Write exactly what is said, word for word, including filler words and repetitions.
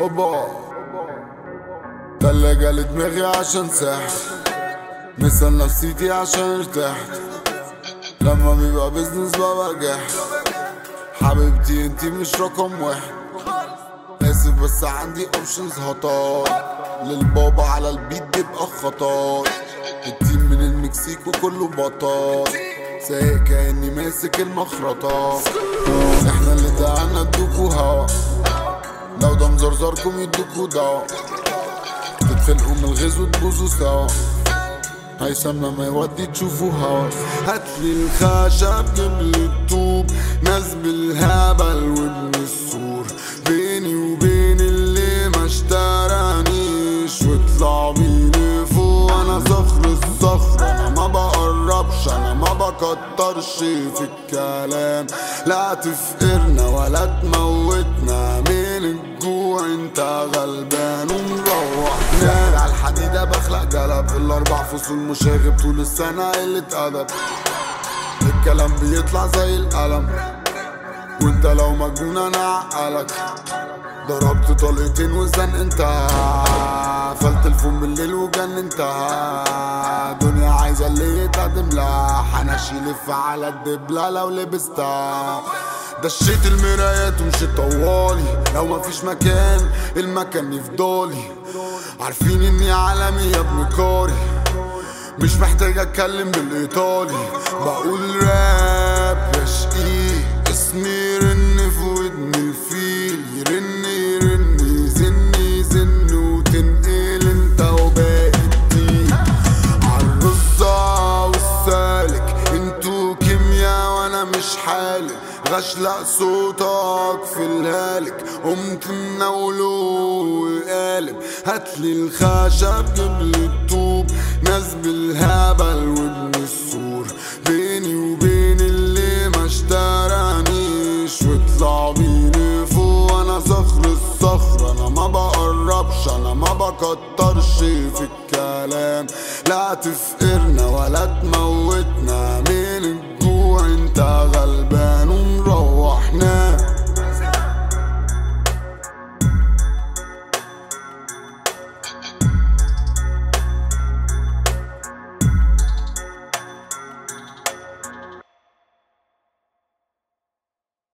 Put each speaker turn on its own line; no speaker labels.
اوبا تلاجة لدماغي عشان ساحت، مثل نفسيتي عشان ارتحت، لما بيبقى بيزنس ببقى جاحد. حبيبتي انتي مش رقم واحد، اسف بس عندي اوبشنز هطار، للبابا على البيت بيبقى خطار. التيم من المكسيك وكله بطال، سايق كأني ماسك المخرطة. احنا اللي دعنا ادوكوا هوا، لو ده مزرزركم يدوكوا دوا، تتخلقوا من الغيظ وتبوظوا سوا. هيثم لما يودي تشوفوا هوا. هاتلي الخشب جيبلي الطوب، ناس بالهبل وابن السور، بيني وبين اللي ما اشترانيش، واطلع بيني فوق. انا صخر الصخر، انا ما بقربش، انا ما بكترش في الكلام. لا تفقرنا ولا تموتنا من الجوع، انت غلبان ومروح. نار على الحديدة بخلق جلب، الاربع فصول مشاغب طول السنة قلة ادب. الكلام بيطلع زي القلم، وانت لو مجنون انا عقلك. ضربت طلقتين والزن انتهى، قفلت الفم بالليل وجن انتهى. دنيا عايزة اللي يتقدم لها، حناشي لف على الدبلة لو لبستها. دشيت المرايات ومشيت طوالي، لو مفيش مكان المكان يفضالي. عارفين اني عالمي يا ابن كاري، مش محتاج اتكلم بالايطالي. بقول راب يا شقيق، اسمي رن في ودن الفيل. يرن يرن يزن يزن وتنقل انت وباقي الدين. عالرصة والسالك انتو كيميا وانا مش حالك، غشلق صوتك في الهالك، قمت مناوله وقالب. هاتلي الخشب جيبلي الطوب، ناس بالهبل وابن السور، بيني وبين اللي ما اشترانيش، واطلع بيني فوق. انا صخر الصخر، انا ما بقربش، انا ما بكترش في الكلام. لا تفقرنا ولا تموتنا من الجوع، انت غلبان